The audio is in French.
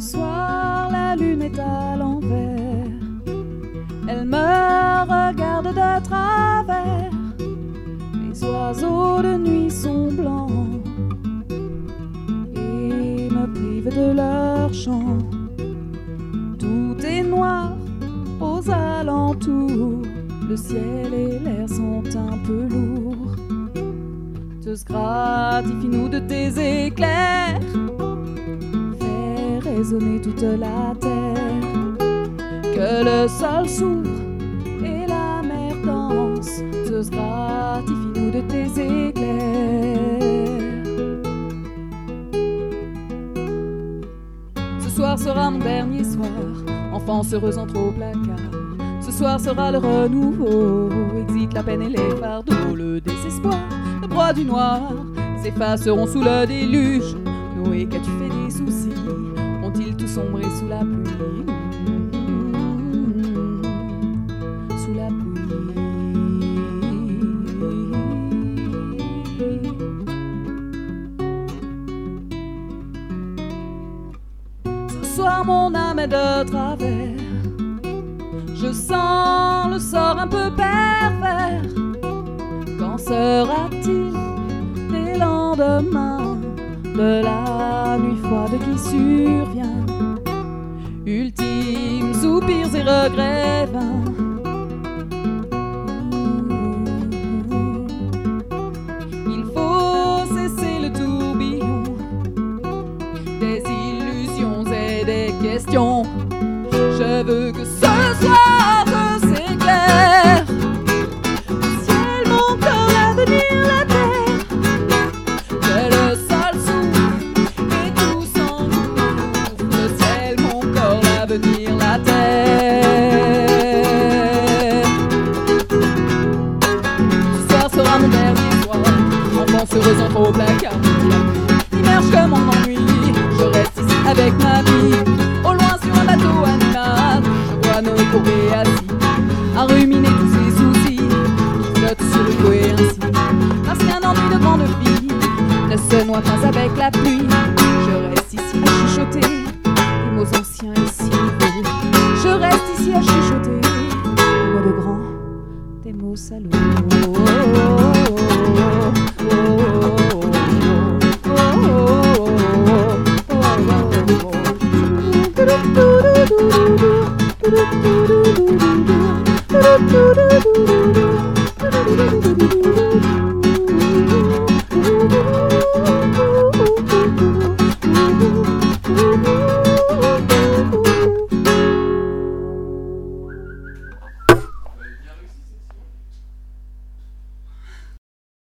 Ce soir, la lune est à l'envers. Elle me regarde de travers. Les oiseaux de nuit sont blancs et me privent de leur chant. Tout est noir aux alentours. Le ciel et l'air sont un peu lourds. Te gratifie-nous de tes éclairs. Fais résonner toute la terre. Que le sol s'ouvre et la mer danse. Te gratifie-nous de tes éclairs. Ce soir sera mon dernier soir. Enfance heureuse entre au placard. Ce soir sera le renouveau. Exit la peine et les fardeaux. Le désespoir, le broie du noir s'effaceront sous le déluge. Noé, qu'as-tu fait des soucis? Ont-ils tout sombré sous la pluie? Sous la pluie. Ce soir mon âme est de travers. Je sens le sort un peu pervers. Quand sera-t-il des lendemains de la nuit froide qui survient? Ultimes soupirs et regrets vains. Il faut cesser le tourbillon des illusions et des questions. Je veux que ce soir s'éclaire. Le ciel, mon corps, l'avenir, la terre. Que le sol s'ouvre et tout s'engouffre. Le ciel, mon corps, l'avenir, la terre. Ce soir sera mon dernier soir. Enfance heureuse entre au placard. Immerge comme en ennui. Je reste ici avec ma vie. Au loin sur un bateau animal. Je vois Noé courbé assis à ruminer tous ses soucis qui flottent sur le dos et ainsi. Parce qu'un ennui de grande vie ne se noie pas avec la pluie. Je reste ici à chuchoter des mots anciens et si nouveaux. Je reste ici à chuchoter des mots de grands, des mots salauds.